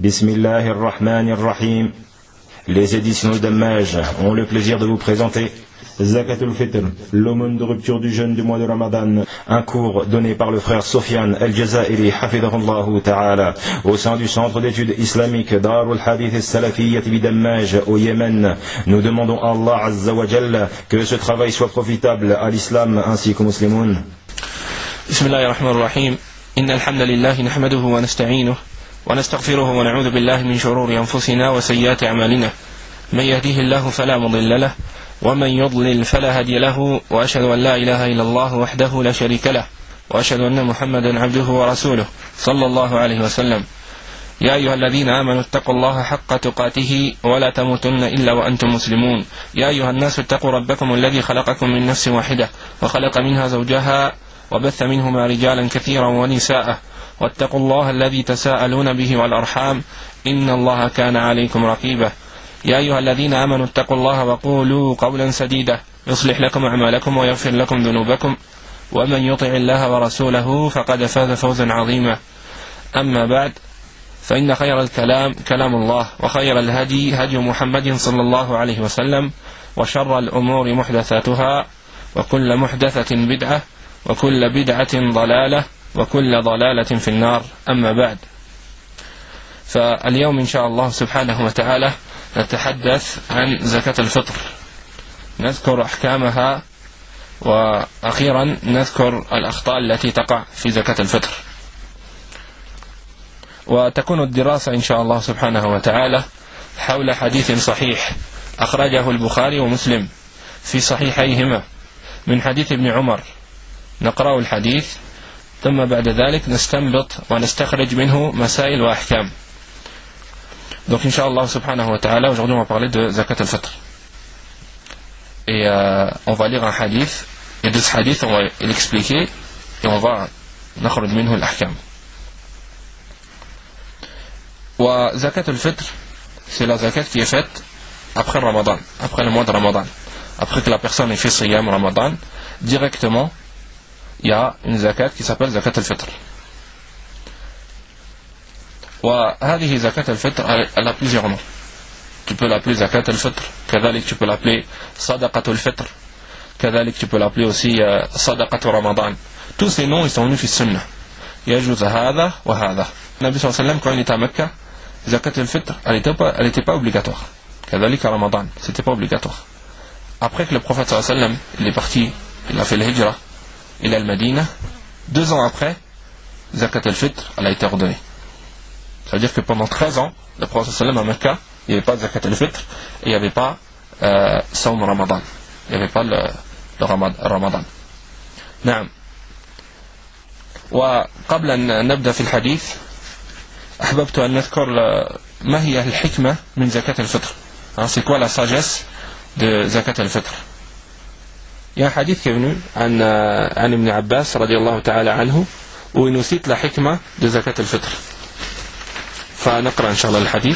Bismillahir Rahmanir Rahim. Les éditions Dammaj ont le plaisir de vous présenter Zakatul Fitr, l'aumône de rupture du jeûne du mois de Ramadan, un cours donné par le frère Sofiane El-Jazairi, hafidhahullah ta'ala, au sein du centre d'études islamiques Darul Hadith Al-Salafiyyat bi Dammaj au Yémen. Nous demandons à Allah Azza wa Jalla que ce travail soit profitable à l'islam ainsi qu'aux musulmans. Bismillahirrahmanirrahim. Innal hamdalillah nahmaduhu wa nasta'inuhu wa nastaghfiruhu wa na'udhu billahi min shururi anfusina wa sayyiati a'malina. Man yahdihillahu fala mudilla lahu ومن يضلل فلا هادي له وأشهد أن لا إله إلا الله وحده لا شريك له وأشهد أن محمدا عبده ورسوله صلى الله عليه وسلم. يا أيها الذين آمنوا اتقوا الله حق تقاته ولا تموتن إلا وأنتم مسلمون. يا أيها الناس اتقوا ربكم الذي خلقكم من نفس واحدة وخلق منها زوجها وبث منهما رجالا كثيرا ونساء واتقوا الله الذي تساءلون به والأرحام إن الله كان عليكم رقيبا. يا أيها الذين آمنوا اتقوا الله وقولوا قولا سديدا يصلح لكم أعمالكم ويغفر لكم ذنوبكم ومن يطع الله ورسوله فقد فاز فوزا عظيما. أما بعد فإن خير الكلام كلام الله وخير الهدي هدي محمد صلى الله عليه وسلم وشر الأمور محدثاتها وكل محدثة بدعة وكل بدعة ضلالة وكل ضلالة في النار. أما بعد فاليوم إن شاء الله سبحانه وتعالى نتحدث عن زكاة الفطر، نذكر أحكامها وأخيرا نذكر الأخطاء التي تقع في زكاة الفطر. وتكون الدراسة إن شاء الله سبحانه وتعالى حول حديث صحيح أخرجه البخاري ومسلم في صحيحيهما من حديث ابن عمر. نقرأ الحديث ثم بعد ذلك نستنبط ونستخرج منه مسائل وأحكام. Donc Inch'Allah subhanahu wa ta'ala, aujourd'hui on va parler de Zakat al-Fitr. Et on va lire un hadith, et de ce hadith on va l'expliquer, et on va نخرج منه الأحكام. Wa Zakat al-Fitr, c'est la zakat qui est faite après Ramadan, après le mois de Ramadan. Après que la personne ait fait Siyam Ramadan, directement, il y a une zakat qui s'appelle Zakat al-Fitr. وهذه زكاة الفطر elle a plusieurs noms. Tu peux l'appeler زكاة الفطر, كذلك tu peux l'appeler صدقة الفطر, كذلك tu peux l'appeler aussi صدقة رمضان. Tous ces noms ils sont venus في السنة. يجوز هذا وهذا. النبي صلى الله عليه وسلم quand il était à Mecca, زكاة الفطر elle était pas obligatoire. كذلك رمضان, c'était pas obligatoire. Après que le prophète صلى الله عليه وسلم il est parti, il a fait le hijra, il est à Medina, 2 ans après, زكاة الفطر elle a été ordonnée. Ça veut dire que pendant 13 ans, le prophète sallam à Mecca, il n'y avait pas de Zakat al-Fitr et il n'y avait pas Sawm Ramadan. Il n'y avait pas le Ramadan. نعم. وقبل أن نبدأ في الحديث أحببت أن نذكر ما هي الحكمة من زكاة الفطر. C'est quoi la sagesse de Zakat al-Fitr? Il y a un hadith qui est venu عن ابن عباس رضي الله تعالى عنه où il nous cite la hikmah de Zakat al-Fitr. فنقرأ إن شاء الله الحديث.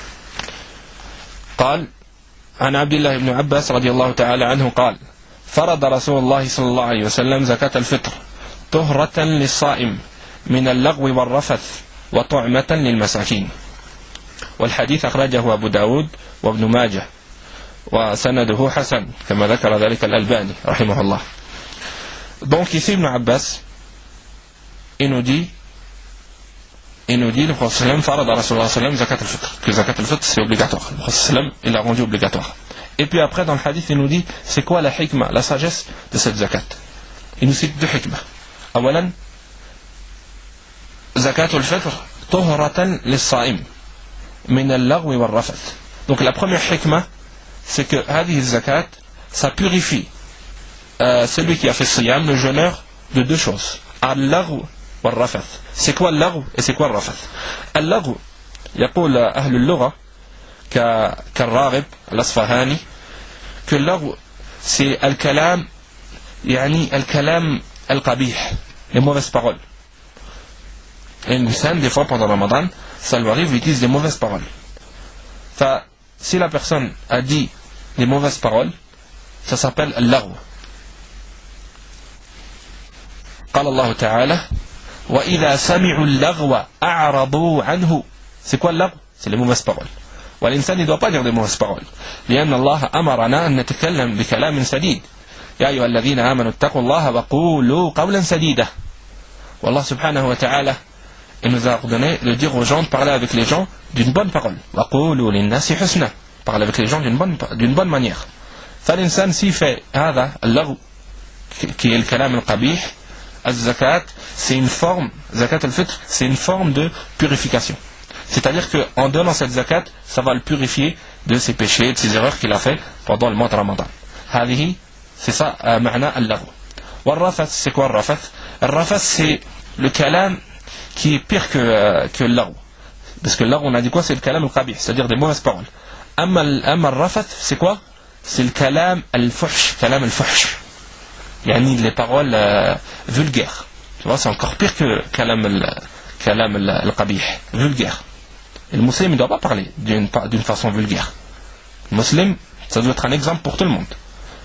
قال عن عبد الله بن عباس رضي الله تعالى عنه قال فرض رسول الله صلى الله عليه وسلم زكاة الفطر طهرة للصائم من اللغو والرفث وطعمة للمساكين. والحديث أخرجه أبو داود وابن ماجه وسنده حسن كما ذكر ذلك الألباني رحمه الله. Donc ici Ibn Abbas il nous dit le prophète sallam farad à Rasulullah sallam zakat al-fitr, que zakat al-fitr c'est obligatoire. Le prophète sallam il l'a rendu obligatoire. Et puis après dans le hadith il nous dit c'est quoi la hikmah, la sagesse de cette zakat. Il nous cite 2 hikmah. أولا zakat al-fitr طهرة للصائم من اللغو والرفث. Donc la première hikmah c'est que هذه الزكاة ça purifie celui qui a fait siyam, le jeûneur, de 2 choses. Al-lagw والرفث. C'est quoi اللغو et c'est quoi الرفث? اللغو يقول أهل اللغة كالراغب الأصفهاني que اللغو c'est الكلام يعني الكلام القبيح, les mauvaises paroles. Et l'insan des fois pendant Ramadan ça lui arrive, il utilise des mauvaises paroles. Si la personne a dit des mauvaises paroles ça s'appelle اللغو. قال الله تعالى وإذا سمعوا اللغو أعرضوا عنه C'est quoi l'lagh? C'est les mauvaises paroles. والإنسان ne doit pas dire des mauvaises paroles. لأن الله أمرنا أن نتكلم بكلام سديد. يا أيها الذين آمنوا اتقوا الله وقولوا قولا سديدا. والله سبحانه وتعالى il nous a ordonné de dire aux gens de parler avec les gens d'une bonne parole. وقولوا للناس حسنا. Parler avec les gens d'une bonne manière. فالإنسان s'il fait هذا اللغو qui est le kalam al-qabih, al-zakat, c'est une forme, zakat al-fitr, c'est une forme de purification. C'est-à-dire qu'en donnant cette zakat, ça va le purifier de ses péchés, de ses erreurs qu'il a fait pendant le mois de Ramadan. هذه, c'est ça, معنى اللغو. والرفث, c'est quoi le rafath? Le rafath, c'est le kalam qui est pire que le lagou. Parce que le lagou, on a dit quoi? C'est le kalam al-qabih, c'est-à-dire des mauvaises paroles. أما le rafath, c'est quoi? C'est le kalam al-fuhsh, kalam al-fuhsh. Yani les paroles vulgaires. Tu vois, c'est encore pire que kalam al-qabih, vulgaire. Et le musulman ne doit pas parler d'une façon vulgaire. Le musulman, ça doit être un exemple pour tout le monde.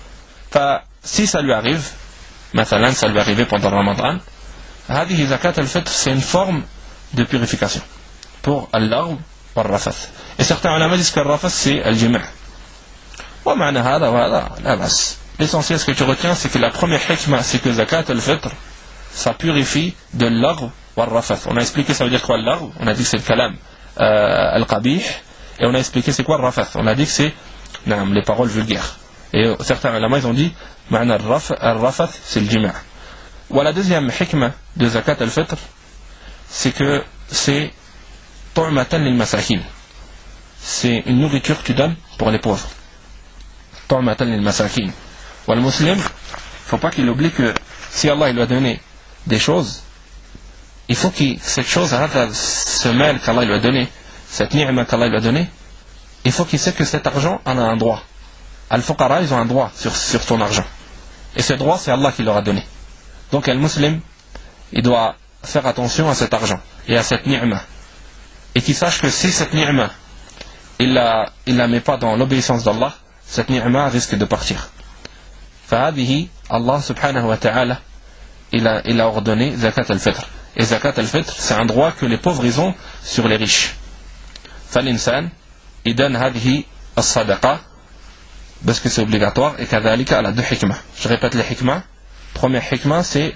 Si ça lui arrive, مثلا, ça lui est arrivé pendant le Ramadan, هذه زكاة الفطر, c'est une forme de purification pour al-lagw wal-rafath. Et certains ulama disent que le rafath c'est al-jima'. ومعنى هذا وهذا لا بأس. L'essentiel, ce que tu retiens, c'est que la première hikmah, c'est que zakat al-fitr, ça purifie de l'lagw wal-rafath. On a expliqué ça veut dire quoi l'lagw? On a dit que c'est le kalam al-qabih, et on a expliqué c'est quoi le rafath? On a dit que c'est les paroles vulgaires. Et certains ulama, ils ont dit معنى الرفث c'est le jima'. Ou la deuxième hikmah de zakat al-fitr, c'est que c'est tu'matan lil masakin. C'est une nourriture que tu donnes pour les pauvres. Tu'matan lil masakin. Ou le musulman, il ne faut pas qu'il oublie que si Allah il lui a donné des choses, il faut que cette chose, ce mal qu'Allah lui a donné, cette ni'ma qu'Allah lui a donné, il faut qu'il sait que cet argent en a un droit. Al-Fuqara, ils ont un droit sur ton argent. Et ce droit, c'est Allah qui leur a donné. Donc, le musulman, il doit faire attention à cet argent et à cette ni'ma. Et qu'il sache que si cette ni'ma, il la met pas dans l'obéissance d'Allah, cette ni'ma risque de partir. فهذه Allah subhanahu wa ta'ala il a ordonné zakat al-fitr. Et zakat al-fitr, c'est un droit que les pauvres ils ont sur les riches. فالإنسان il donne هذه الصدقة parce que c'est obligatoire. Et كذلك elle a deux hikmah. Je répète les hikmah. Première hikmah c'est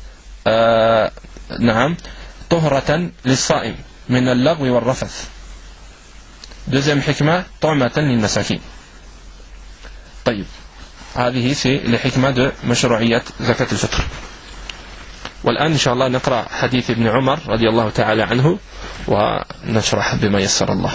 نعم طهرة للصائم من اللغو والرفث. Deuxième hikmah طعمة للمساكين. طيب هذه c'est les hikmah de مشروعية زكاة الفطر. والآن إن شاء الله نقرأ حديث ابن عمر رضي الله تعالى عنه ونشرح بما يسر الله.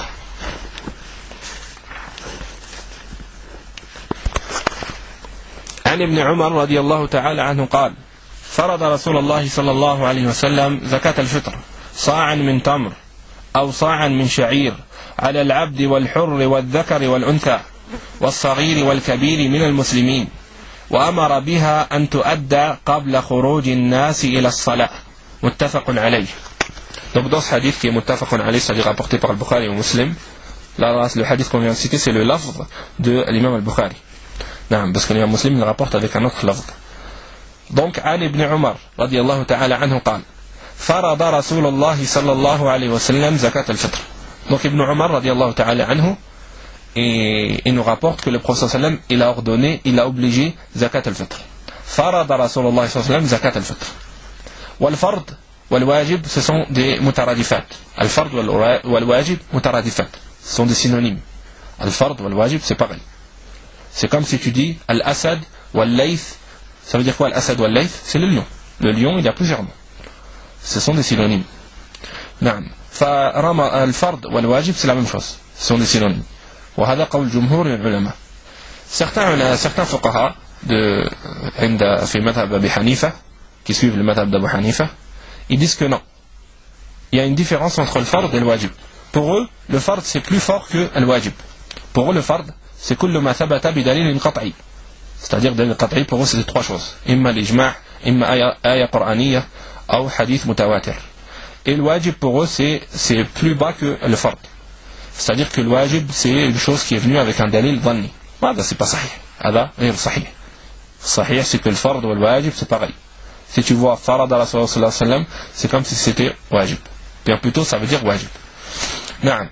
عن ابن عمر رضي الله تعالى عنه قال: فرض رسول الله صلى الله عليه وسلم زكاة الفطر صاعا من تمر أو صاعا من شعير على العبد والحر والذكر والأنثى والصغير والكبير من المسلمين، وأمر بها أن تؤدى قبل خروج الناس إلى الصلاة. متفق عليه. Donc dans ce hadith qui est muttafaqun alayh, c'est-à-dire rapporté par le Bukhari et Muslim, là le hadith qu'on vient de citer c'est le lafz de l'imam al-Bukhari. Non, parce que l'imam Muslim le rapporte avec un autre lafz. Donc عن ابن عمر رضي الله تعالى عنه قال: فرض رسول الله صلى الله عليه وسلم زكاة الفطر. Donc Ibn Umar رضي الله تعالى عنه, et il nous rapporte que le prophète sallam il a ordonné, il a obligé zakat al-fitr. فرض رسول الله صلى الله عليه وسلم زكاة الفطر. والفرض والواجب ce sont des mutaradifat. Al-fard wal-wajib mutaradifat. Ce sont des synonymes. Al-fard wal-wajib c'est pareil. C'est comme si tu dis Al-Asad wal-Layth. Ça veut dire quoi Al-Asad wal-Layth? C'est le lion. Le lion il y a plusieurs noms. Ce sont des synonymes. نعم. فالفرض والواجب c'est la même chose. Ce sont des synonymes. وهذا قول جمهور العلماء. Certains fuqaha في مذهب أبي حنيفة qui suivent le madhab d'Abu Hanifa, ils disent que non. Il y a une différence entre le fard et le wajib. Pour eux, le fard c'est plus fort que le wajib. Pour eux, le fard c'est كل ما ثبت بدليل قطعي. C'est-à-dire dalil qat'i pour eux c'est trois choses. إما الإجماع, إما آية قرآنية, أو حديث متواتر. Et le wajib pour eux c'est plus bas que le fard. C'est-à-dire que le wajib c'est une chose qui est venue avec un dalil dhanni. هذا c'est pas صحيح. هذا غير صحيح. صحيح c'est que le fard ou le wajib c'est pareil. Si tu vois farad à Rasulullah sallallahu alayhi wa sallam, c'est comme si c'était wajib. Bien plutôt ça veut dire wajib. نعم.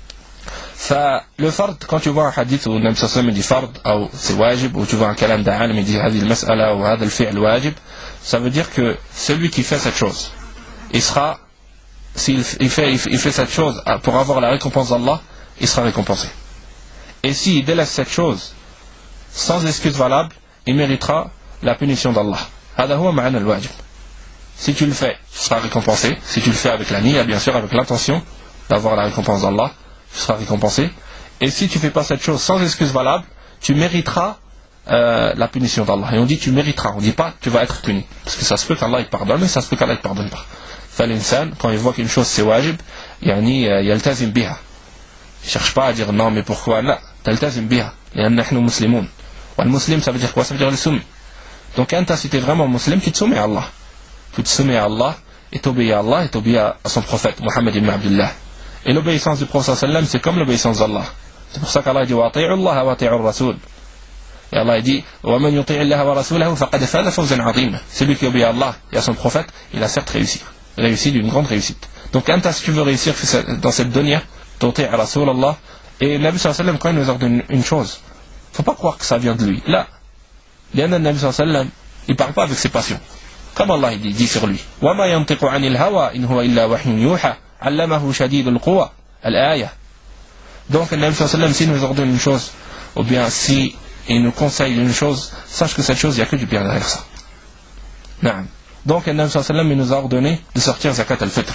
فle fard, quand tu vois un hadith où Nabi sallallahu alayhi wa sallam dit fard ou c'est wajib, ou tu vois un kalam d'un alim et dit هذه المسألة ou هذا الفعل واجب, ça veut dire que celui qui fait cette chose, il sera, s'il fait cette chose pour avoir la récompense d'Allah, il sera récompensé. Et s'il délaisse cette chose sans excuse valable, il méritera la punition d'Allah. هذا هو معنى الواجب. Si tu le fais, tu seras récompensé. Si tu le fais avec la niya, bien sûr, avec l'intention d'avoir la récompense d'Allah, tu seras récompensé. Et si tu ne fais pas cette chose sans excuse valable, tu mériteras la punition d'Allah. Et on dit tu mériteras, on ne dit pas tu vas être puni. Parce que ça se peut qu'Allah il pardonne, mais ça se peut qu'Allah ne pardonne pas. L'insan, quand il voit qu'une chose c'est wajib, yaltazim biha. Il ne cherche pas à dire non mais pourquoi là, taltazim biha. لأن نحن مسلمون. والمسلم ça veut dire quoi? Ça veut dire le soumis. Donc si tu es vraiment musulman, tu te soumets à Allah. Tu te soumets à Allah et t'obéis à Allah et t'obéis à son prophète Muhammad ibn Abdullah. Et l'obéissance du prophète sallam c'est comme l'obéissance d'Allah. C'est pour ça qu'Allah dit وَأَطِيعُوا اللَّهَ وَأَطِيعُوا الرَّسُولَ. Et Allah dit وَمَنْ يُطِيعِ اللَّهَ وَرَسُولَهُ فَقَدْ فَازَ فَوْزًا عَظِيمًا. Celui qui obéit à Allah et à son prophète, il a certes réussi d'une grande réussite. Donc si tu veux réussir dans cette dunya, t'uti' Rasulallah. Et Nabi sallallahu alayhi wa sallam, quand il nous ordonne une chose, il ne faut pas croire que ça vient de lui. Là, Nabi sallallahu alayhi wa sallam, il ne parle pas avec ses passions. Comme Allah dit sur lui وَمَا يَنْطِقُ عَنِ الْهَوَى إِنْ هُوَ إِلَّا وَحْيٌ يُوحَى عَلَّمَهُ شَدِيدُ الْقُوَى الْآيَةِ. Donc Nabi sallallahu alayhi wa sallam, s'il nous ordonne une chose, ou bien si il nous conseille une chose, sache que cette chose, il n'y a que du bien derrière ça. Naam. Donc Nabi sallallahu alayhi wa sallam, il nous a ordonné de sortir zakat al-fitr.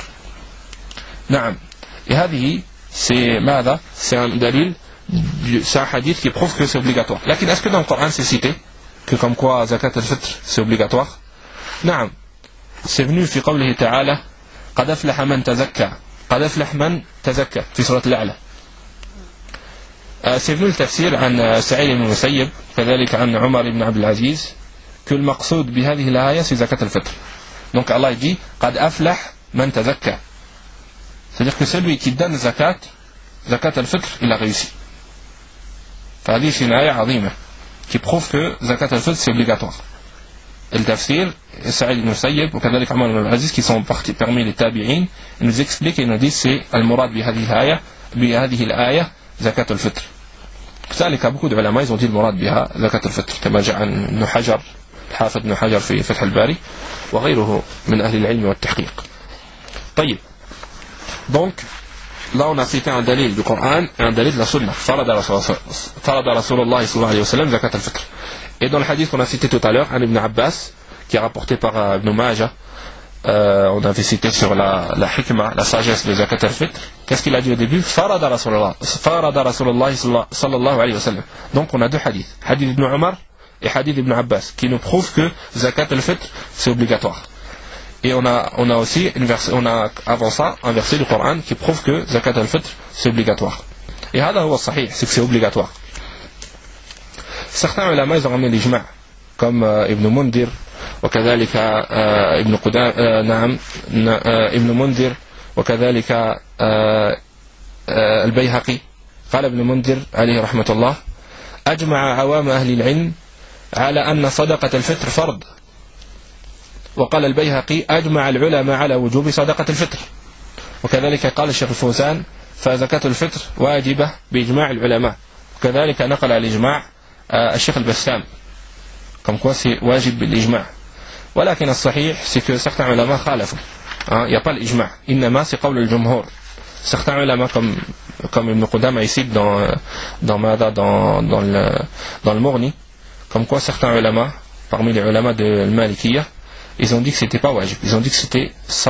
Naam. Et hadihi, c'est un dalil, c'est un hadith qui prouve que c'est obligatoire. Lakin, est-ce que dans le Coran c'est cité que comme quoi zakat al-fitr c'est obligatoire? Naam. C'est venu fi qawlihi ta'ala قد أفلح من تزكى قد أفلح من تزكى في سورة الأعلى. C'est venu le tafsir عن سعيد بن المسيب كذلك عن عمر بن عبد العزيز que le maqsoud بهذه الآية c'est zakat al-fitr. Donc Allah dit قد أفلح من تزكى. C'est-à-dire que celui qui donne zakat al-fitr, il a réussi. فهذه c'est une آية عظيمة qui prouve que zakat al-fitr c'est obligatoire. Et le tafsir, Sa'id ibn Musayyib ou كذلك عمر بن عبد العزيز qui sont parmi les tabi'in, ils nous expliquent et ils nous disent c'est al-murad بهذه الآية zakat al-fitr. كذلك beaucoup de ulama ils ont dit المراد بها zakat al-fitr كما جاء عن ابن حجر الحافظ ابن حجر في فتح الباري وغيره من أهل العلم والتحقيق. طيب. Donc, là on a cité un dalil du Coran et un dalil de la Sunna. Farada Rasulullah sallallahu alayhi wa sallam zakat al-fitr. Et dans le hadith qu'on a cité tout à l'heure, un Ibn Abbas, qui est rapporté par Ibn Majah, on avait cité sur la hikmah, la sagesse de zakat al-fitr. Qu'est-ce qu'il a dit au début? Farada Rasulullah sallallahu alayhi wa sallam. Donc on a deux hadiths. Hadith Ibn Umar et hadith Ibn Abbas, qui nous prouvent que zakat al-fitr c'est obligatoire. Et on a aussi avant ça un verset du Coran qui prouve que zakat al-fitr c'est obligatoire. Et hada huwa sahih, c'est que c'est obligatoire. Certains ulama ils ont ramené l'ijma' comme Ibn Mundir وكذلك ابن قدامة نعم ابن منذر وكذلك البيهقي. قال ابن منذر عليه رحمة الله أجمع عوام أهل العلم على أن صدقة الفطر فرض. وقال البيهقي أجمع العلماء على وجوب صدقة الفطر. وكذلك قال الشيخ الفوزان فزكاة الفطر واجبة بإجماع العلماء. وكذلك نقل الإجماع الشيخ البسام comme quoi c'est wajib بالإجماع. ولكن الصحيح c'est que certains ulama خالفوا. Il n'y a pas l'ijma'. إنما c'est قول الجمهور. Certains ulama comme Ibn Qudama ici dans le Mourni, comme quoi certains ulama parmi les ulama de Malikiyya ils ont dit que c'était pas wajib. Ils ont dit que c'était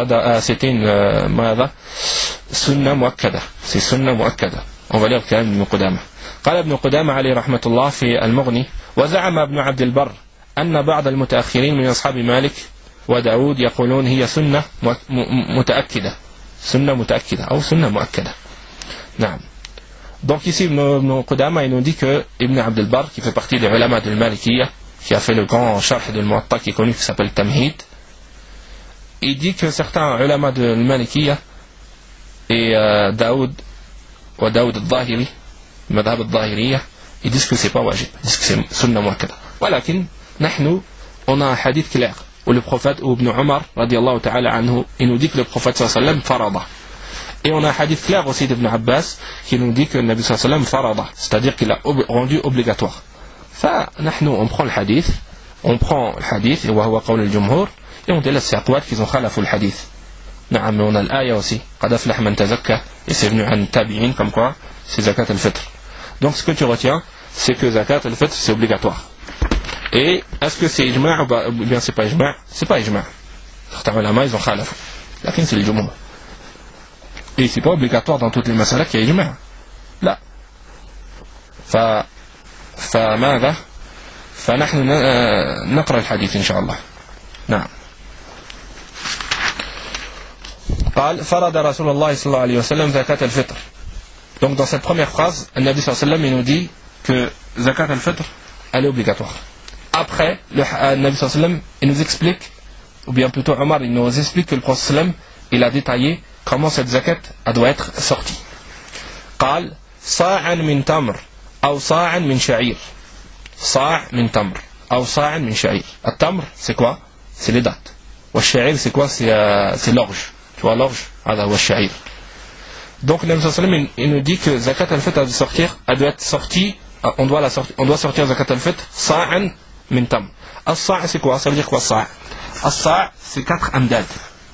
une sunna muakkada. C'est sunna muakkada. On va lire le kalam d'Ibn Qudama. قال ابن قدامة عليه رحمة الله في المغني وزعم ابن عبد البر أن بعض المتأخرين من أصحاب مالك وداود يقولون هي سنة متأكدة أو سنة مؤكدة. نعم. Donc ici Ibn Qudama il nous dit que Ibn Abd al-Barr qui fait partie des ulama de Malikiyya qui a fait le grand sharh de Muwatta qui est connu qui s'appelle Tamhid, il dit que certains ulama de Malikiyya et Daoud al-Zahiri madhab al-Zahiriyya ils disent que c'est pas wajib, ils disent que c'est sunna muakkada. ولكن نحن on a un hadith clair où le prophète ou Ibn Umar radiyallahu ta'ala anhu il nous dit que le prophète sallallahu alayhi wa sallam farada. Et on a un hadith clair aussi d'Ibn Abbas qui nous dit que le Nabi sallallahu alayhi wa sallam farada, c'est-à-dire qu'il a rendu obligatoire. فنحن on prend le hadith et وهو قول الجمهور et on dit là c'est aqwal qu'ils ont خالفوا le hadith. نعم, mais on a l'aya aussi قد أفلح من تزكى et c'est venu عن tabi'in comme quoi c'est zakat al-fitr. Donc ce que tu retiens c'est que zakat al-fitr c'est obligatoire. Et est-ce que c'est ijma' ou bien c'est pas ijma'? C'est pas ijma'. Certains ulama ils ont khalaf. Lakin c'est le jumhur. Et c'est pas obligatoire dans toutes les masala qu'il y a ijma'. لا. فماذا؟ فنحن نقرأ الحديث إن شاء الله. نعم. قال فرض رسول الله صلى الله عليه وسلم زكاة الفطر. Donc dans cette première phrase, le Nabi sallallahu alayhi wa sallam il nous dit que zakat al-fitr elle est obligatoire. Après, le Nabi sallallahu alayhi wa sallam il nous explique, ou bien plutôt Omar il nous explique que le Prophète sallallahu alayhi wa sallam il a détaillé comment cette zakat elle doit être sortie. قال صاعا من تمر أو صاعا من شعير. صاع من تمر أو صاع من شعير. التمر c'est quoi? C'est les dattes. والشعير c'est quoi? C'est l'orge. Tu vois l'orge? هذا هو الشعير. Donc le Nabi sallallahu alayhi wa sallam il nous dit que zakat al-fitr elle doit sortir, elle doit être sortie, on doit sortir zakat al-fitr sa'an min tam. As-sa' c'est quoi? Ça veut dire quoi sa'? As-sa' c'est 4 amdad.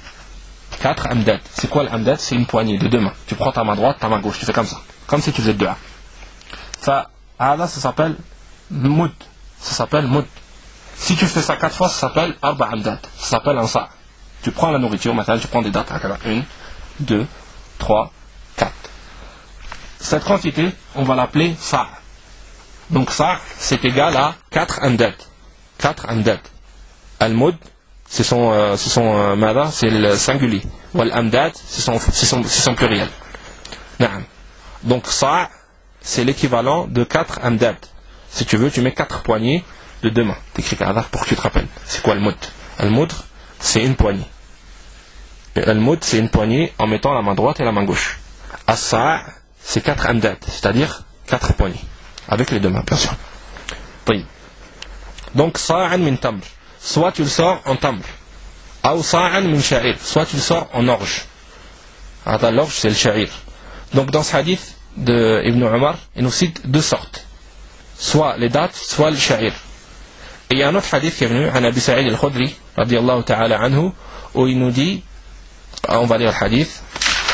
4 amdad. C'est quoi l'amdad? C'est une poignée de deux mains. Tu prends ta main droite, ta main gauche, tu fais comme ça. Comme si tu faisais dua. Ça s'appelle moud. Ça s'appelle moud. Si tu fais ça 4 fois, ça s'appelle arba amdad. Ça s'appelle un sa'. Tu prends la nourriture, maintenant tu prends des dates. 1, 2, 3, 4. Cette quantité, on va l'appeler sa'. Donc sa' c'est égal à 4 amdad. 4 amdad. Al-moud, c'est son c'est le singulier. Wal-amdad, c'est son pluriel. Naam. Donc sa' c'est l'équivalent de 4 amdad. Si tu veux, tu mets 4 poignées de deux mains. T'écris kadar pour que tu te rappelles. C'est quoi al-moud? Al-moud, c'est une poignée. Al-moud, c'est une poignée en mettant la main droite et la main gauche. As-sa' c'est 4 amdad, c'est-à-dire 4 poignées. Avec les deux mains, bien sûr. Oui. Donc, sa'an min tamr. Soit tu le sors en tamr. Ou sa'an min sha'ir. Soit tu le sors en orge. L'orge, c'est le sha'ir. Donc, dans ce hadith de Ibn Umar, il nous cite deux sortes. Soit les dates, soit le sha'ir. Et il y a un autre hadith qui est venu, عن أبي سعيد الخدري رضي الله تعالى عنه, où il nous dit, on va lire le hadith.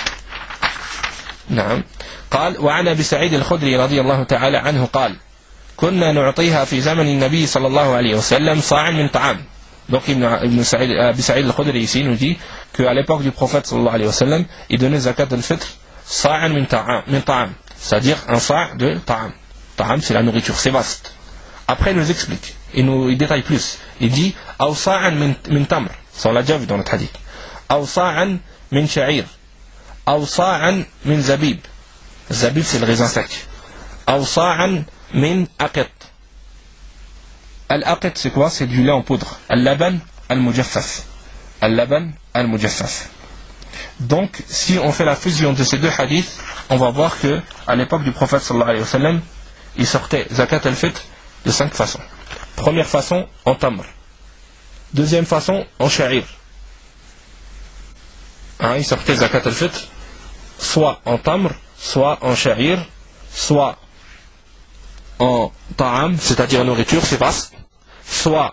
نعم. قال وعن أبي سعيد الخدري رضي الله تعالى عنه قال كنا نعطيها في زمن النبي صلى الله عليه وسلم صاعا من طعام. Donc Ibn Sa'id, Abi Sa'id al-Khudri ici nous dit qu'à l'époque du prophète sallallahu alayhi wa sallam, il donnait zakat al-fitr sa'an min ta'am, c'est-à-dire un sa' de ta'am. Ta'am c'est la nourriture, c'est vaste. Après il nous explique, il détaille plus. Il dit aw sa'an min tamr, ça on l'a déjà vu dans notre hadith. Aw sa'an min sha'ir. Aw sa'an min zabib. Zabib c'est le raisin sec. Aw sa'an min aqit. Al-aqit c'est quoi? C'est du lait en poudre. Al-laban al-mujaffaf. Al-laban al-mujaffaf. Donc si on fait la fusion de ces deux hadiths, on va voir que à l'époque du prophète sallallahu alayhi wa sallam, il sortait zakat al-fitr de 5 façons. Première façon en tamr. Deuxième façon en sha'ir. Il sortait zakat al-fitr soit en tamr, soit en sha'ir, soit en ta'am, c'est-à-dire en nourriture, c'est vaste, soit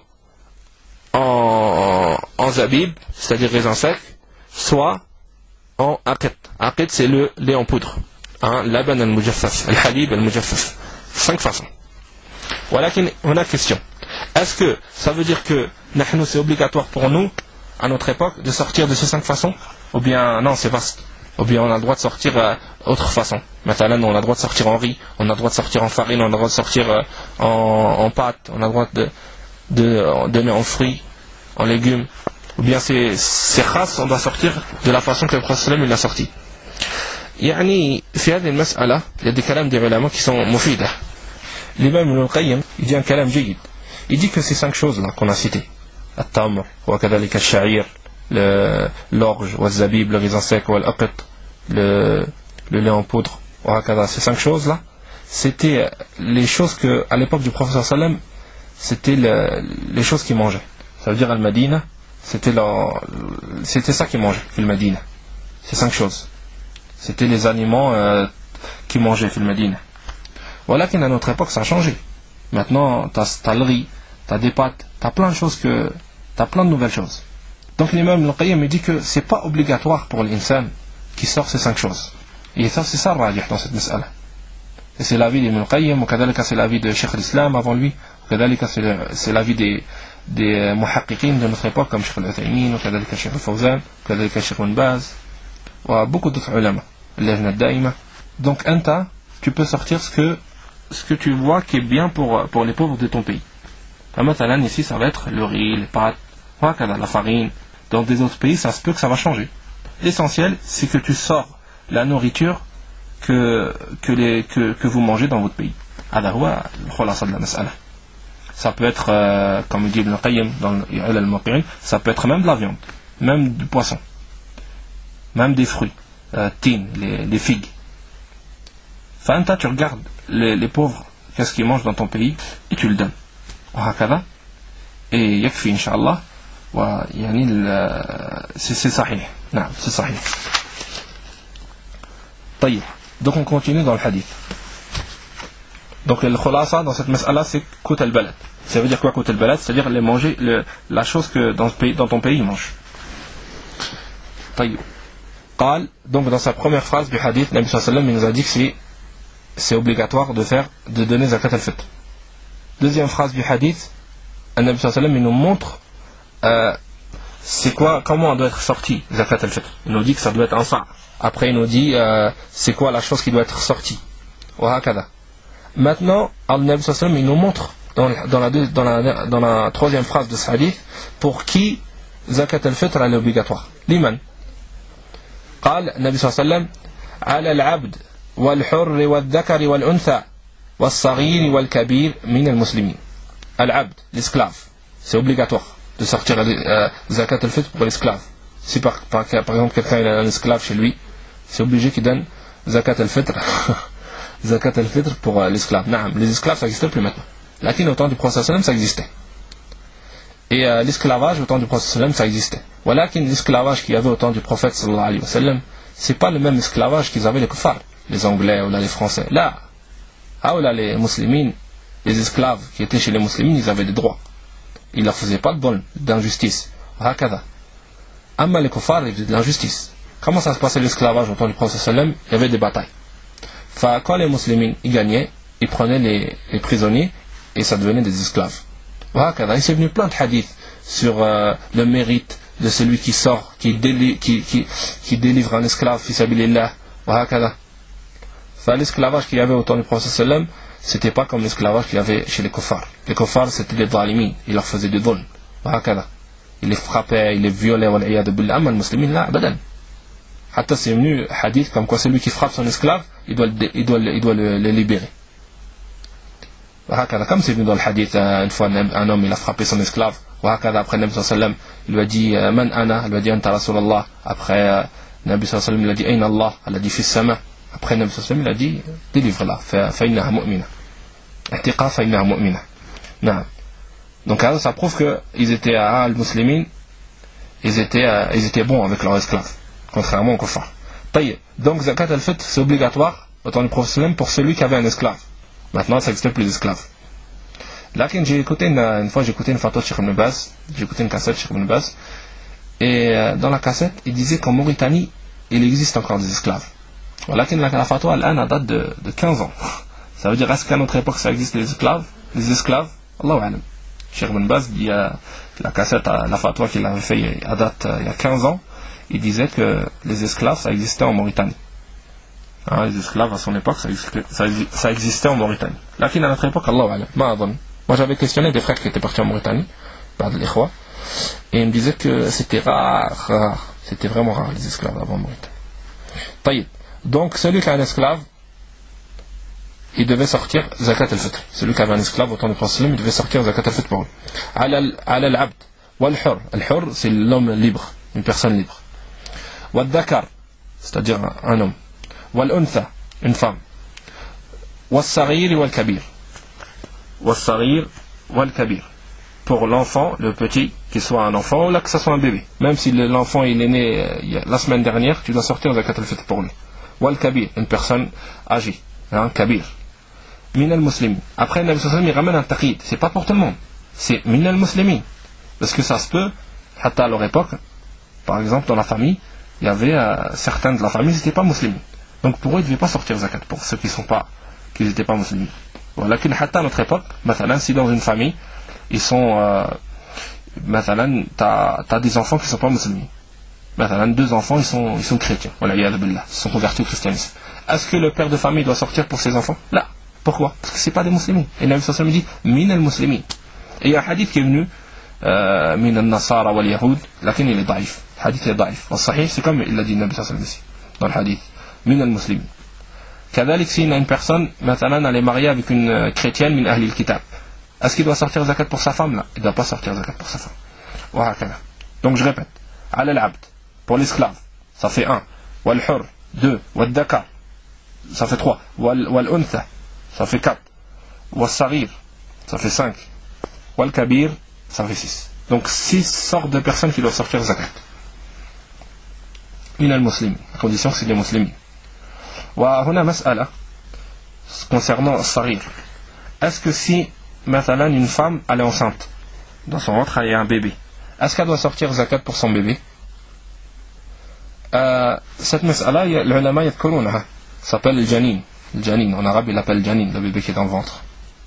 en zabib, c'est-à-dire raisin sec, soit en aqit. Aqit c'est le lait en poudre. Laban al-mujaffaf, al-halib al-mujaffaf. 5 façons. Voilà on a question. Est-ce que ça veut dire que nahnu c'est obligatoire pour nous, à notre époque, de sortir de ces 5 façons? Ou bien non, c'est vaste. Ou bien on a le droit de sortir autre façon. Maintenant, on a le droit de sortir en riz, on a le droit de sortir en farine, on a le droit de sortir en pâte, on a le droit de donner en fruits, en légumes. Ou bien ces khas, on doit sortir de la façon que le Prophète sallam il l'a sorti. يعني في هذه المسألة il y a des كلام des ulama qui sont مفيدة. L'imam Ibn al-Qayyim, il dit un kalam جيد. Il dit que ces 5 choses là qu'on a citées, التمر وكذلك الشعير, l'orge, والزبيب, le raisin sec, والأقط, le lait en poudre, ces 5 choses là, c'était les choses que à l'époque du prophète sallam, c'était les choses qu'ils mangeaient. Ça veut dire al-Madina, c'était ça qu'ils mangeaient, le Madina. Ces 5 choses. C'était les aliments qui mangeaient fil Médine. Voilà qu'à notre époque ça a changé. Maintenant t'as le riz, t'as des pâtes, t'as plein de choses t'as plein de nouvelles choses. Donc l'imam Ibn al-Qayyim me dit que c'est pas obligatoire pour l'insan qui sort ces 5 choses. Et ça c'est ça le rajih dans cette mas'ala. Et c'est l'avis d'Ibn al-Qayyim, ou kadhalika c'est l'avis de Cheikh al-Islam avant lui, ou kadhalika c'est l'avis des muhaqqiqin de notre époque comme Cheikh al-Uthaymin, ou kadhalika Cheikh al-Fawzan, ou kadhalika Cheikh Ibn Baz, ou beaucoup d'autres ulama, al-Lajna al-Daïma. Donc tu peux sortir ce que tu vois qui est bien pour les pauvres de ton pays. Maintenant ici ça va être le riz, les pâtes, la farine. Dans des autres pays ça se peut que ça va changer. L'essentiel c'est que tu sors la nourriture que vous mangez dans votre pays. Ça peut être comme dit Ibn Qayyim dans al-Muqin, ça peut être même de la viande, même du poisson, même des fruits, tin, les figues. Enfin, tu regardes les pauvres, qu'est-ce qu'ils mangent dans ton pays, et tu le donnes. Et yakfi, Inch'Allah, c'est sahih. Non, c'est sahih. طيب. Donc on continue dans le hadith. Donc le khulasa dans cette mas'ala c'est kout al-balad. Ça veut dire quoi kout al-balad? C'est-à-dire les manger, la chose que dans ton pays ils mangent. طيب. قال, donc dans sa première phrase du hadith, Nabi sallallahu alayhi wa sallam il nous a dit que c'est obligatoire de donner zakat al-fitr. Deuxième phrase du hadith, Nabi sallallahu alayhi wa sallam il nous montre comment on doit être sorti zakat al-fitr. Il nous dit que ça doit être un sa'. Après il nous dit c'est quoi la chose qui doit être sortie. Maintenant Nabi sallallahu alayhi wa sallam il nous montre dans la troisième phrase de ce hadith pour qui zakat al-fitr est obligatoire. Liman قال النبي صلى الله عليه وسلم على العبد والحر والذكر والأنثى والصغير والكبير من المسلمين. العبد, l'esclave, c'est obligatoire de sortir zakat al-fitr pour l'esclave. Si par exemple quelqu'un a un esclave chez lui, c'est obligé qu'il donne zakat al-fitr zakat al-fitr pour l'esclave. Les esclaves ça n'existe plus maintenant. Lakin au temps du prophète sallam ça existait. Et l'esclavage au temps du prophète sallam ça existait. Walakin l'esclavage qu'il y avait au temps du prophète sallallahu alayhi wa sallam, c'est pas le même esclavage qu'ils avaient les kuffar, les anglais ou là les français. Là les musulmans, les esclaves qui étaient chez les musulmans, ils avaient des droits. Ils leur faisaient pas de bon, d'injustice. Amma les kuffar, ils faisaient de l'injustice. Comment ça se passait l'esclavage au temps du prophète sallam? Il y avait des batailles. Quand les musulmans ils gagnaient, ils prenaient les prisonniers et ça devenait des esclaves. Il s'est venu plein de hadiths sur le mérite de celui qui sort, qui délivre un esclave fi sabilillah. L'esclavage qu'il y avait au temps du prophète sallam, c'était pas comme l'esclavage qu'il y avait chez les kuffars. Les kuffars c'était des zalimin, ils leur faisaient du dhulm. Ils les frappaient, ils les violaient, wal'iyadu billah. Amma les musulmans là, abadan. Hatta c'est venu hadith comme quoi celui qui frappe son esclave, il doit le libérer. Comme c'est venu dans le hadith, une fois un homme il a frappé son esclave. Après Nabi sallallahu alayhi wa sallam il lui a dit man ana, il lui a dit anta rasulallah. Après Nabi sallallahu alayhi wa sallam il a dit ayna Allah, il a dit fi sama. Après Nabi sallallahu alayhi wa sallam il a dit délivre-la fa innaha mu'mina, ihtiqa fa innaha mu'mina. Donc ça prouve que ils étaient les musulmans, ils étaient bons avec leurs esclaves, contrairement aux kuffars. Donc zakat al-fitr c'est obligatoire au temps du prophète sallam pour celui qui avait un esclave. Maintenant ça n'existe plus d'esclaves. Là j'ai écouté une fois une fatwa de Cheikh Ibn Baz, j'ai écouté une cassette de Cheikh Ibn Baz, et dans la cassette il disait qu'en Mauritanie il existe encore des esclaves. Là la fatwa elle date de 15 ans. Ça veut dire est-ce qu'à notre époque ça existe les esclaves Allahu a'lam. Cheikh Ibn Baz dit la cassette, la fatwa qu'il avait fait il y a 15 ans, il disait que les esclaves ça existait en Mauritanie. Les esclaves à son époque ça existait en Mauritanie. Là à notre époque Allahu a'lam, ma'adhan. Moi j'avais questionné des frères qui étaient partis en Mauritanie, par de l'ikhwa, et ils me disaient que c'était rare, c'était vraiment rare les esclaves avant Mauritanie. Donc celui qui a un esclave, il devait sortir zakat al-fitr. Celui qui avait un esclave au temps du prophète, il devait sortir zakat al-fitr pour lui. Ala al-abd, wal-hur. Al-hur c'est l'homme libre, une personne libre. Wal-dhakar, c'est-à-dire un homme. Wal-untha, une femme. Wal-saghir wal-kabir. Wal-saghir wal-kabir. Pour l'enfant, le petit, qu'il soit un enfant ou là que ce soit un bébé. Même si l'enfant il est né la semaine dernière, tu dois sortir zakat al-fitr pour lui. Wal kabir, une personne âgée, hein, kabir. Min al-muslimin. Après, le Nabi sallallahu alayhi wa sallam, il ramène un taqid. C'est pas pour tout le monde. C'est min al-muslimin. Parce que ça se peut, hatta à leur époque, par exemple, dans la famille, il y avait certains de la famille qui n'étaient pas musulmans. Donc pour eux, ils ne devaient pas sortir zakat, pour ceux qui n'étaient pas musulmans. Voilà, hatta à notre époque, si dans une famille, ils sont, t'as des enfants qui ne sont pas musulmans. Deux enfants, ils sont chrétiens. Voilà, ils sont convertis au christianisme. Est-ce que le père de famille doit sortir pour ses enfants? Là. Pourquoi? Parce que ce n'est pas des musulmans. Et le Nabi sallallahu alayhi wa sallam dit min al-muslimin. Et il y a un hadith qui est venu min al-nasara wal yahoud, lakin il est daïf. Le hadith est daïf. Le sahih, c'est comme il l'a dit le Nabi sallallahu alayhi wa sallam ici, dans le hadith. Min al-muslimin. Kadalik, si une personne, maintenant, elle est mariée avec une chrétienne min ahli al-kitab. Est-ce qu'il doit sortir zakat pour sa femme? Là, il ne doit pas sortir zakat pour sa femme. Donc je répète. Al al-abd, pour l'esclave, ça fait 1. Wal hur, 2. Wal dakar, ça fait 3. Wal untha, ça fait 4. Wal sarir, ça fait 5. Wal kabir, ça fait 6. Donc 6 sortes de personnes qui doivent sortir zakat. Min al-muslim, à condition que c'est des musulmans. Wa huna mas'ala concernant sarir. Est-ce que si maintenant une femme elle est enceinte, dans son ventre elle a un bébé, est-ce qu'elle doit sortir zakat pour son bébé? Cette mas'ala, l'ulama yadhkurunaha, s'appelle le janin. Le janin, en arabe il l'appelle janin, le bébé qui est dans le ventre.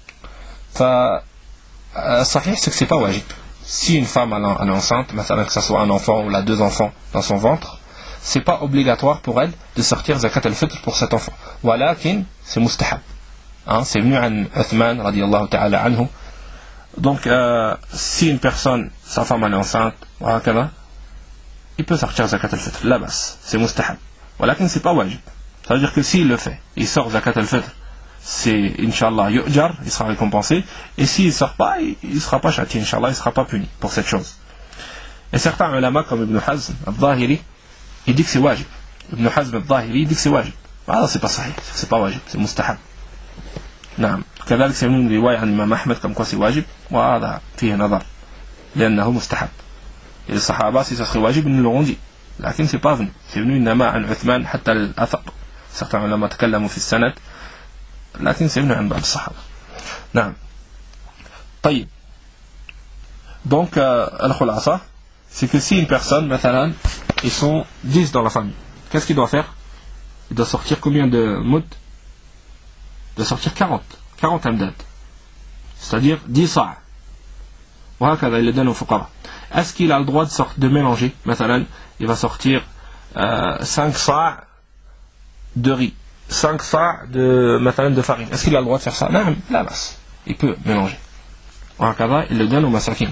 Sahih, c'est que c'est pas wajib. Si une femme elle est enceinte, que ce soit un enfant ou 2 enfants dans son ventre, c'est pas obligatoire pour elle de sortir zakat al-fitr pour cet enfant. Walakin, c'est mustahab. Hein, c'est venu à Uthman radiyallahu ta'ala anhu. Donc si une personne, sa femme elle est enceinte, il peut sortir zakat al-fitr, la bas, c'est mustahab. Walakin c'est pas wajib. Ça veut dire que s'il le fait, il sort zakat al-fitr, c'est Inch'Allah yu'jar, il sera récompensé, et s'il ne sort pas, il ne sera pas châtié, Inch'Allah, il ne sera pas puni pour cette chose. Et certains ulama comme Ibn Hazm al-Zahiri, il dit que c'est wajib. Ibn Hazm al-Zahiri, il dit que c'est wajib. Ah, c'est pas sahih, c'est pas wajib, c'est mustahab. نعم كذلك سيكون رواية عن الإمام أحمد كم كواسي واجب وهذا فيه نظر لأنه مستحب. الصحابة si ça serait wajib ils l'auront dit, لكن c'est pas venu, c'est venu إنما عن عثمان حتى الأثر. certains ulama تكلموا في السند لكن c'est venu عن بعض الصحابة. نعم طيب. Donc الخلاصة c'est que si une personne مثلا ils sont 10 dans la famille, qu'est-ce qu'il doit faire? Il doit sortir combien de moud? De sortir 40 amdad, c'est-à-dire 10 sa'. وهكذا il le donne aux fuqara. Est-ce qu'il a le droit de mélanger? مثلا, il va sortir 5 sa' de riz, 5 sa' de farine. Est-ce qu'il a le droit de faire ça? Non, la basse. Il peut mélanger. وهكذا il le donne aux masakin.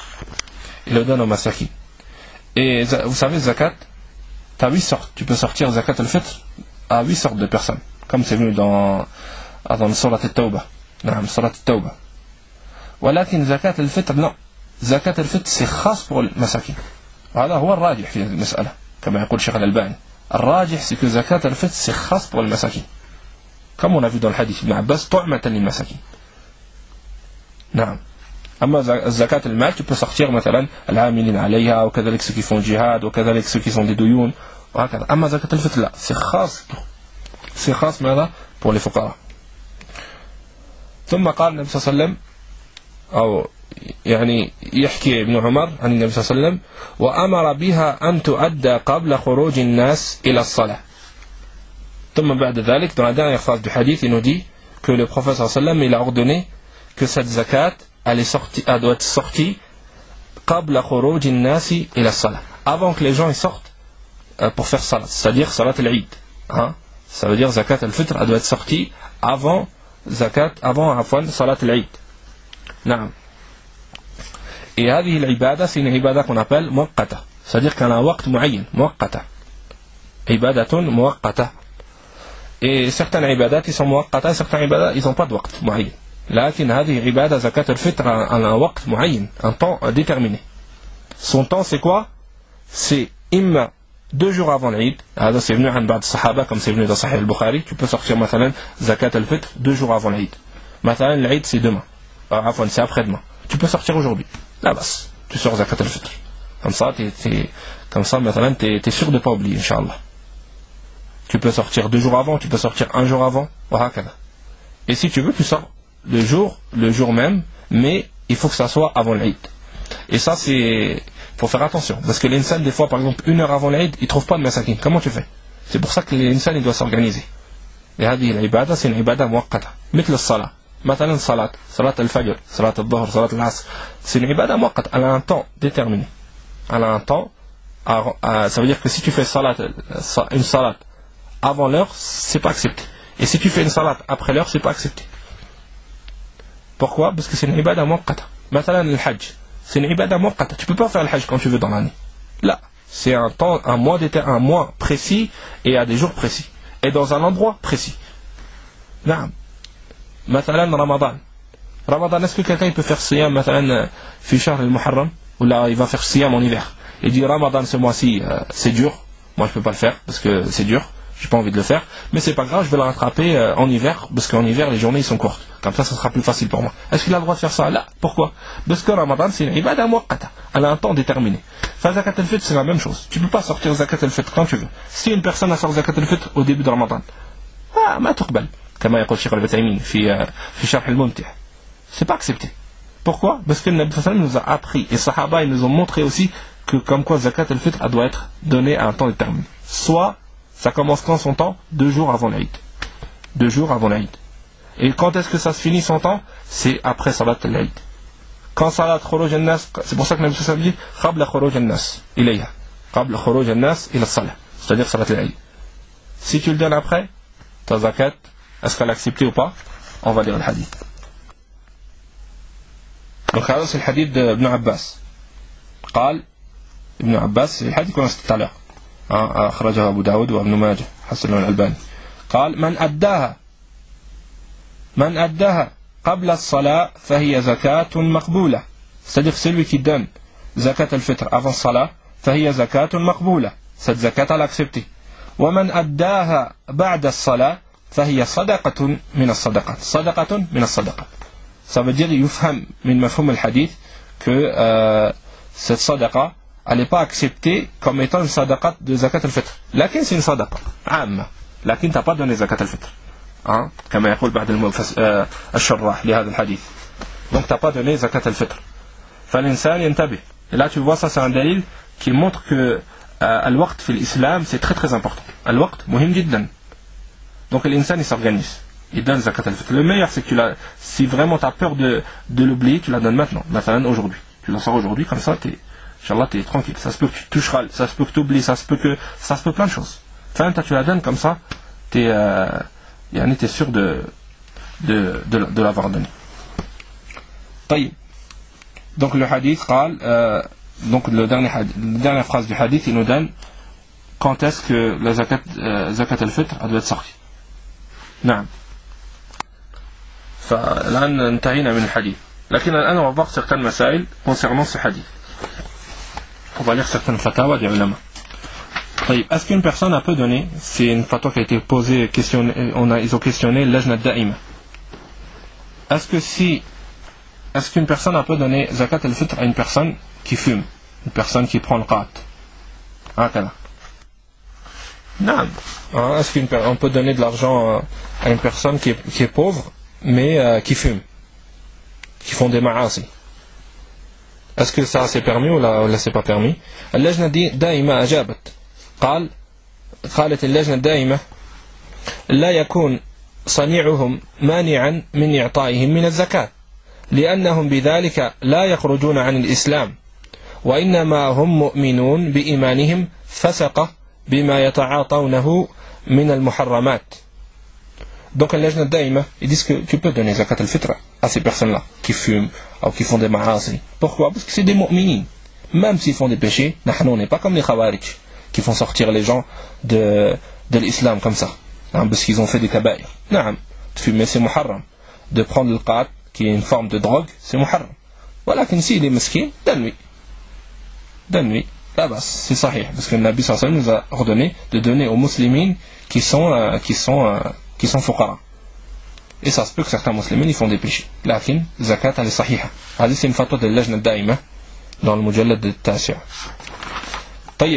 Et vous savez, zakat, tu as 8 sortes. Tu peux sortir zakat al-fitr à 8 sortes de personnes. Comme c'est venu dans سورة التوبة. نعم سورة التوبة. ولكن زكاة الفطر لا. زكاة الفطر c'est خاص pour المساكين. هذا هو الراجح في هذه المسألة. كما يقول الشيخ الألباني. الراجح c'est que زكاة الفطر c'est خاص pour المساكين. Comme on a vu dans le hadith ابن عباس طعمة للمساكين. نعم. أما زكاة المال tu peux sortir مثلا العاملين عليها وكذلك ceux qui font jihad وكذلك ceux qui sont des douyoun وهكذا. أما زكاة الفطر لا. c'est خاص ماذا؟ pour les فقراء. ثم قال النبي صلى الله عليه وسلم أو يعني يحكي ابن عمر عن النبي صلى الله عليه وسلم وأمر بها أن تؤدى قبل خروج الناس إلى الصلاة. ثم بعد ذلك dans la dernière phrase du hadith il nous dit que le prophète صلى الله عليه وسلم il a ordonné que cette zakat elle doit être sortie قبل خروج الناس إلى الصلاة, avant que les gens ils sortent pour faire salat, c'est-à-dire salat al-Eid, hein? Ça veut dire zakat al-fitr elle doit être sortie avant salat al-Eid. نعم. Et هذه العبادة c'est une عبادة qu'on appelle مؤقتة, c'est-à-dire qu'elle a un وقت معين, مؤقتة, عبادة مؤقتة. Et certaines عبادات ils sont مؤقتة, certaines عبادات ils n'ont pas de وقت معين. لكن هذه عبادة زكاة الفطر elle a un وقت معين, un temps déterminé. Son temps c'est quoi? C'est إما 2 jours avant l'Eid, هذا c'est venu عن بعض الصحابة comme c'est venu dans Sahih al-Bukhari, tu peux sortir مثلا زكاة الفطر 2 jours avant l'Eid. مثلا l'Eid c'est demain, c'est après-demain. Tu peux sortir aujourd'hui. Là bas, tu sors zakat al-fitr. Comme ça مثلا t'es sûr de pas oublier, Inch'Allah. Tu peux sortir 2 jours avant, tu peux sortir 1 jour avant, et si tu veux, tu sors le jour même, mais il faut que ça soit avant l'Eid. Et ça, c'est... faut faire attention, parce que l'insan, des fois, par exemple, 1 heure avant l'Eid, il ne trouve pas de masakin. Comment tu fais? C'est pour ça que l'insan, il doit s'organiser. Et هذه العبادة, c'est une عبادة مؤقتة. مثل الصلاة. مثلا صلاة الفجر, صلاة الظهر, صلاة العصر. C'est une عبادة مؤقتة. Elle a un temps déterminé. Elle a un temps. Ça veut dire que si tu fais une salat avant l'heure, c'est pas accepté. Et si tu fais une salat après l'heure, c'est pas accepté. Pourquoi? Parce que c'est une عبادة مؤقتة. مثلا الحج. C'est une عبادة مؤقتة. Tu peux pas faire le hajj quand tu veux dans l'année. Là, c'est un temps, un mois précis et à des jours précis. Et dans un endroit précis. نعم. مثلا Ramadan, est-ce que quelqu'un peut faire siyam مثلا في شهر المحرم ou là il va faire siyam en hiver? Il dit Ramadan ce mois-ci c'est dur, moi je peux pas le faire parce que c'est dur, j'ai pas envie de le faire, mais c'est pas grave, je vais le rattraper en hiver parce qu'en hiver les journées ils sont courtes, comme ça sera plus facile pour moi. Est-ce qu'il a le droit de faire ça? Là, pourquoi? Parce que Ramadan c'est une ibada muaqqata, elle a un temps déterminé. Zakat al-fitr c'est la même chose, tu peux pas sortir zakat al-fitr quand tu veux. Si une personne a sorti zakat al-fitr au début de Ramadan, ما تقبل كما يقول الشيخ العثيمين في شرح الممتع, c'est pas accepté. Pourquoi? Parce que le Nabi sallallahu alayhi wa sallam nous a appris, et les Sahaba ils nous ont montré aussi que comme quoi zakat al-fitr elle doit être donnée à un temps déterminé. Soit ça commence quand son temps? 2 jours avant l'Aïd. 2 jours avant l'Aïd. Et quand est-ce que ça se finit son temps? C'est après salat al-Aïd. Quand salat khuruj al-nas, c'est pour ça que le Nabi sallallahu alayhi wa sallam dit qabla khuruj al-nas ilayha, qabla khuruj al-nas ila salat, c'est-à-dire salat al-Aïd. Si tu le donnes après, ta zakat, est-ce qu'elle est acceptée ou pas? On va lire le hadith. Donc هذا c'est le hadith d'Ibn Abbas. قال ابن عباس الحديث كنا استطلع أخرجه أبو داود وابن ماجه حسن الألباني. قال من أداها قبل الصلاة فهي زكاة مقبولة. C'est-à-dire celui qui donne zakat al-fitr avant salat فهي زكاة مقبولة, cette zakat elle acceptée. ومن أداها بعد الصلاة فهي صدقة من الصدقات, صدقة من الصدقات. Ça veut dire يفهم من مفهوم الحديث que cette sadaqa elle n'est pas acceptée comme étant une sadaqa de zakat al-fitr. Lakin c'est une sadaqa عامة, lakin t'as pas donné zakat al-fitr, كما يقول بعض الشراح لهذا الحديث. Donc t'as pas donné zakat al-fitr. فالإنسان ينتبه. Et là tu vois, ça c'est un dalil qui montre que al-waqt في l'islam c'est très très important. Al-waqt مهم جدا. Donc l'insan il s'organise, il donne zakat al-fitr. Le meilleur c'est que si vraiment tu as peur de l'oublier, tu la donnes maintenant, aujourd'hui. Tu la sors aujourd'hui, comme ça Inch'Allah t'es tranquille. Ça se peut que tu toucheras, ça se peut que tu oublies, ça se peut plein de choses. Enfin tu la donnes comme ça, t'es sûr de l'avoir donné. طيب. Donc le hadith donc la dernière phrase du hadith il nous donne quand est-ce que la zakat al-fitr elle doit être sortie. نعم. فالآن انتهينا من الحديث, لكن الآن on va voir certaines مسائل concernant ce hadith. On va lire certaines fatawa des ulama. طيب, est-ce qu'une personne a peut donner, c'est une fatwa qui a été posée, ils ont questionné l'ajna da'ima. Est-ce qu'une personne a peut donner zakat al-fitr à une personne qui fume, une personne qui prend le qat? Non. Est-ce qu'on peut donner de l'argent à une personne qui est pauvre mais qui fume, qui font des ma'asi? Est-ce que ça c'est permis ou là c'est pas permis? اللجنة دائمة أجابت قالت اللجنة الدائمة لا يكون صنيعهم مانعا من إعطائهم من الزكاة لأنهم بذلك لا يخرجون عن الإسلام وإنما هم مؤمنون بإيمانهم فسقة بما يتعاطونه من المحرمات. Donc اللجنة الدائمة ils disent que tu peux donner zakat al-fitr à ces personnes-là qui fument ou qui font des ma'asi. Pourquoi? Parce que c'est des mu'minines. Même s'ils font des péchés, on n'est pas comme les khawarij qui font sortir les gens de l'islam comme ça, parce qu'ils ont fait des kabaïr. De fumer c'est muharram, de prendre le qat qui est une forme de drogue c'est muharram. Voilà qu'une s'il est mesquin, donne-lui la base, c'est sahih, parce que le Nabi sallallahu alayhi wa sallam nous a ordonné de donner aux musulmans qui sont fuqara. Et ça se peut que certains musulmans ils font des péchés. Lakin zakat elle est sahiha. C'est une fatwa de l'ajna da'ima dans le mujallad de Tasi'. طيب,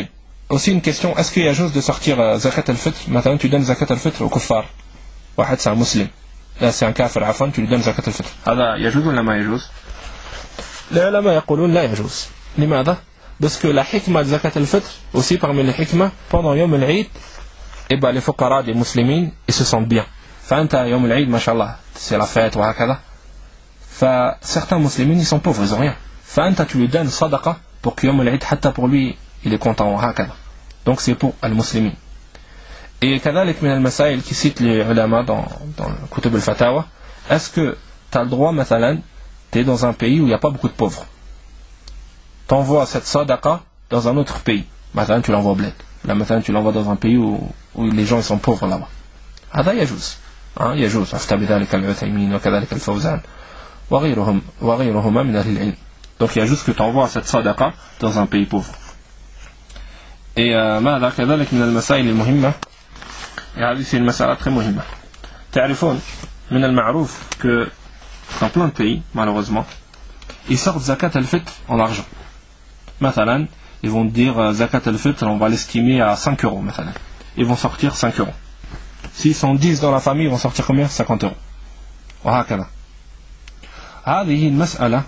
aussi une question, est-ce qu'il y a juste de sortir zakat al-fitr? Maintenant tu donnes zakat al-fitr au kuffar. Wahed c'est un musulman. Là c'est un kafir, afan, tu lui donnes zakat al-fitr. هذا يجوز ولا ما يجوز؟ العلماء يقولون لا يجوز. لماذا؟ Parce que la hikmah de zakat al-fitr, aussi parmi les hikmah, pendant Yom al-Eid, eh ben les fuqara des musulmans, ils se sentent bien. Fanta Yom al-Eid, mashallah, c'est la fête ou hakada. Certains musulmans, ils sont pauvres, ils ont rien. Fanta tu lui donnes sadaqa pour que Yom al-Eid, hatta pour lui, il est content, hakada. Donc c'est pour al-muslimin. Et kadalik min al-masail qui cite les ulama dans le Kutub al-Fatawa, est-ce que tu as le droit, mathalan, tu es dans un pays où il n'y a pas beaucoup de pauvres, t'envoies cette sadaqa dans un autre pays, mathalan tu l'envoies au bled, là maintenant tu l'envoies dans un pays où les gens ils sont pauvres là-bas, هذا يجوز يجوز أفتى بذلك العثيمين وكذلك الفوزان وغيرهما من أهل العلم. Donc il y a juste que tu envoies cette sadaqa dans un pays pauvre. Et ماذا كذلك من المسائل المهمة، هذه c'est une مسألة très مهمة. تعرفون من المعروف que dans plein de pays malheureusement ils sortent zakat al-fitr en argent. مثلا ils vont dire zakat al-fitr on va l'estimer à 5 euros مثلا. Ils vont sortir 5 euros. S'ils sont 10 dans la famille ils vont sortir combien? 50 euros. وهكذا. هذه المسألة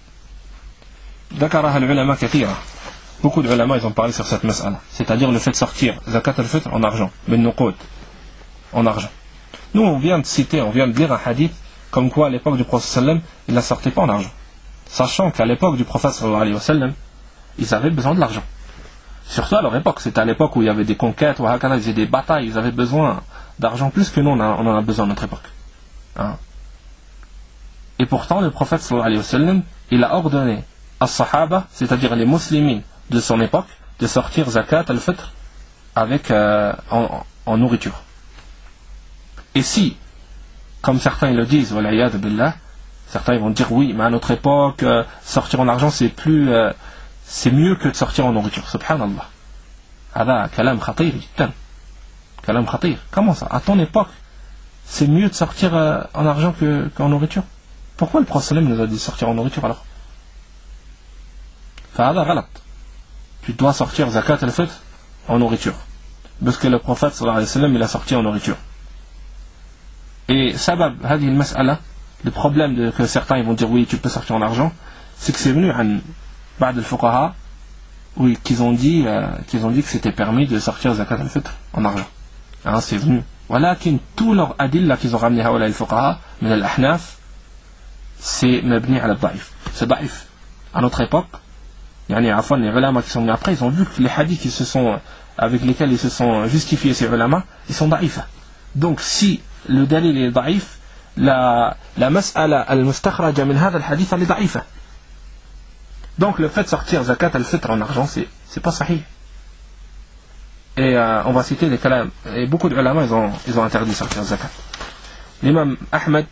ذكرها العلماء كثيرا. Beaucoup de ulama ils ont parlé sur cette mas'ala, c'est-à-dire le fait de sortir zakat al-fitr en argent, ben nuqud, en argent. Nous on vient de lire un hadith comme quoi à l'époque du prophète sallam, il ne la sortait pas en argent. Sachant qu'à l'époque du prophète sallallahu alayhi wa sallam, ils avaient besoin de l'argent. Surtout à leur époque, c'était à l'époque où il y avait des conquêtes, où ils faisaient des batailles, ils avaient besoin d'argent plus que nous on en a besoin à notre époque. Et pourtant le prophète sallallahu alayhi wa sallam, il a ordonné à sahaba, c'est-à-dire les musulmans de son époque, de sortir zakat al-fitr avec en nourriture. Et si, comme certains ils le disent, wal'iyad billah, certains ils vont dire oui, mais à notre époque, sortir en argent c'est mieux que de sortir en nourriture. Subhanallah. Hada kalam khatir jiddan. Kalam khatir. Comment ça? À ton époque, c'est mieux de sortir en argent qu'en nourriture? Pourquoi le prophète nous a dit de sortir en nourriture alors? Fahada ghalat. Tu dois sortir zakat al-fitr en nourriture. Parce que le prophète sallallahu alayhi wa sallam il a sorti en nourriture. Et sabab, hadi al-mas'ala, le problème que certains ils vont dire oui tu peux sortir en argent, c'est que c'est venu an ba'd al-fuqaha, oui, qu'ils ont dit que c'était permis de sortir zakat al-fitr en argent. C'est venu. Walakin tous leurs adilla qu'ils ont ramené à al-fuqaha, min al-ahnaf, c'est mabni ala al-da'if. C'est da'if. À notre époque, yani afan les ulama qui sont venus après, ils ont vu que les hadiths avec lesquels ils se sont justifiés ces ulama, ils sont da'if. Donc si le dalil est da'if, la mas'ala al-mustakhraja min hadha al-hadith elle est da'ifa. Donc le fait de sortir zakat al-fitr en argent c'est pas sahih. Et on va citer des kalam, et beaucoup de ulama ils ont interdit de sortir zakat. L'imam Ahmed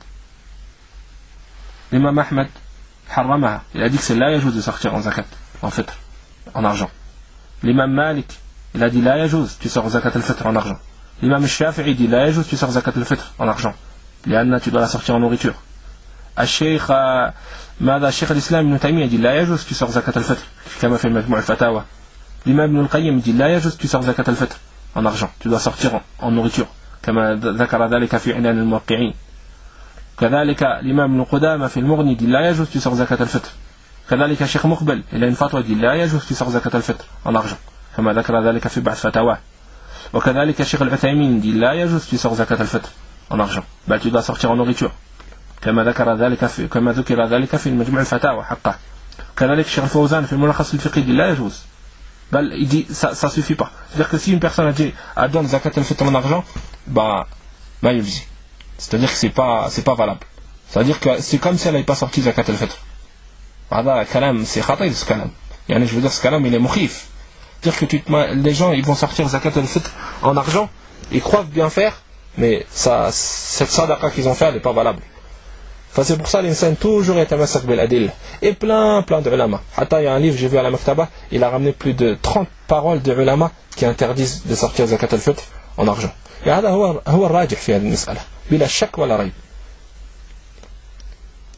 harramaha, il a dit que c'est la yajouz de sortir en zakat en fitr en argent. L'imam Malik il a dit la yajouz tu sors zakat al-fitr en argent. L'imam Shafi'i dit la yajouz tu sors zakat al-fitr en argent. Lianna tu dois la sortir en nourriture. الشيخ الإسلام ابن تيمية dit لا يجوز tu sors zakat al-fitr كما في مجموع الفتاوى. L'imam Ibn al-Qayyim dit لا يجوز tu sors zakat al-fitr en argent, tu dois sortir en nourriture كما ذكر ذلك في عنان الموقعين. كذلك الإمام ابن قدامة في المغني dit لا يجوز tu sors zakat al-fitr. كذلك الشيخ مقبل il a une fatwa dit لا يجوز tu sors zakat al-fitr en argent كما ذكر ذلك في بعض فتاواه. وكذلك الشيخ العثيمين dit لا يجوز tu sors zakat al-fitr en argent, bah tu dois sortir en nourriture كما ذكر ذلك في المجموع الفتاوى حقه. كذلك الشيخ الفوزان في الملخص الفقهي dit لا يجوز. Il dit ça suffit pas. C'est-à-dire que si une personne a dit donne zakat al-fitr en argent, bah yufzi. C'est-à-dire que c'est pas valable. C'est-à-dire que c'est comme si elle n'avait pas sorti zakat al-fitr. هذا كلام c'est khatir ce kalam. Yani je veux dire ce kalam il est mukhif. C'est-à-dire que les gens ils vont sortir zakat al-fitr en argent, ils croient bien faire, mais cette sadaqa qu'ils ont fait elle n'est pas valable. C'est pour ça l'insan toujours yatamassak bil adilla. Et plein de ulama. Hatta il y a un livre j'ai vu à la maktaba, il a ramené plus de 30 paroles de ulama qui interdisent de sortir zakat al-fitr en argent. Et هذا هو الراجح في هذه المسألة بلا شك ولا ريب.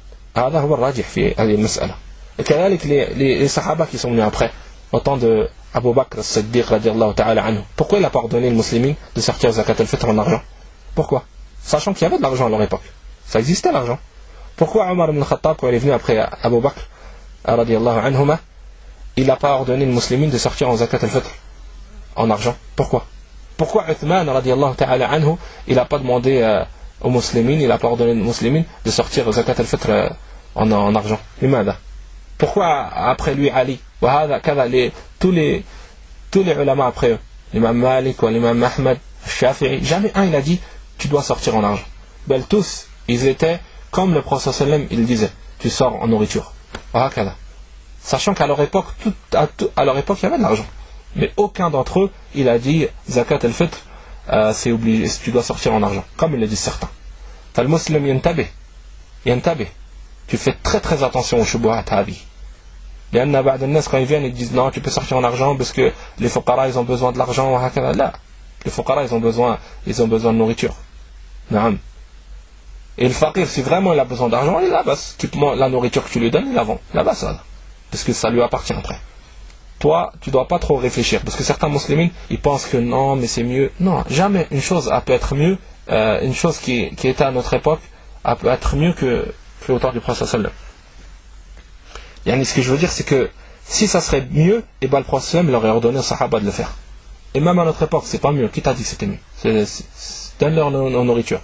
هذا هو الراجح في هذه المسألة. Et كذلك les sahaba qui sont venus après, au temps de Abu Bakr as-Siddiq radiallahu ta'ala anhu, pourquoi il n'a pas ordonné les musulmans de sortir zakat al-fitr en argent? Pourquoi? Sachant qu'il y avait de l'argent à leur époque. Ça existait l'argent. Pourquoi Omar ibn Khattab, quand il est venu après Abu Bakr radiallahu anhuma, il n'a pas ordonné les musulmans de sortir en zakat al-fitr en argent? Pourquoi? Pourquoi Uthman radiallahu ta'ala anhu, il n'a pas demandé aux musulmans, il n'a pas ordonné aux musulmans de sortir zakat al-fitr en argent? Pourquoi après lui Ali? Tous les ulama après eux, l'imam Malik ou l'imam Ahmed, Shafi'i, jamais un il a dit tu dois sortir en argent. Ben tous, ils étaient comme le prophète sallam, il disait tu sors en nourriture. Sachant qu'à leur époque, à leur époque il y avait de l'argent, mais aucun d'entre eux il a dit zakat al-fitr c'est obligé, tu dois sortir en argent, comme il le disent certains. Fal muslim yantabih, tu fais très très attention aux shubuhat hadi. Quand ils viennent, ils disent non, tu peux sortir en argent parce que les fuqara ils ont besoin de l'argent. Là, les fuqara ils ont besoin de nourriture. Et le faqir, si vraiment il a besoin d'argent, il a la nourriture que tu lui donnes, il la vend. Là-bas, ça. Parce que ça lui appartient après. Toi, tu dois pas trop réfléchir. Parce que certains musulmans, ils pensent que non, mais c'est mieux. Non, jamais une chose peut être mieux. Une chose qui était à notre époque, peut être mieux que au temps du prophète sallallahu alayhi wa sallam. Ce que je veux dire, c'est que si ça serait mieux, et ben le prophète sallallahu alayhi wa sallam, il aurait ordonné aux sahaba de le faire. Et même à notre époque, c'est pas mieux. Qui t'a dit que c'était mieux? Donne-leur nos nourriture.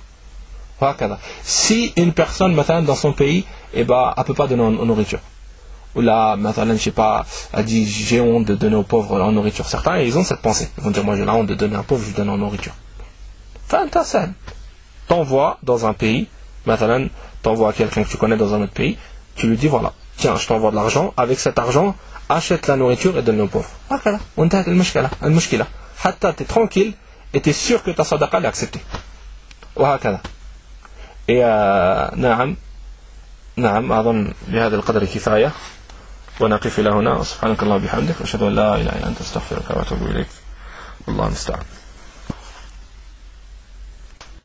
Si une personne, maintenant, dans son pays, elle peut pas donner en nourriture. Ou là, maintenant, je sais pas, a dit j'ai honte de donner aux pauvres en nourriture. Certains, ils ont cette pensée. Ils vont dire moi j'ai la honte de donner à un pauvre, je lui donne en nourriture. T'envoies dans un pays, maintenant, t'envoies à quelqu'un que tu connais dans un autre pays, tu lui dis voilà, tiens, je t'envoie de l'argent, avec cet argent, achète la nourriture et donne aux pauvres. On t'a le mushkila. Hatta t'es tranquille et t'es sûr que ta sadaqa est acceptée. نعم أظن بهذا القدر كفاية ونقف إلى هنا. سبحانك اللهم وبحمدك أشهد أن لا إله إلا أنت أستغفرك وأتوب إليك والله المستعان.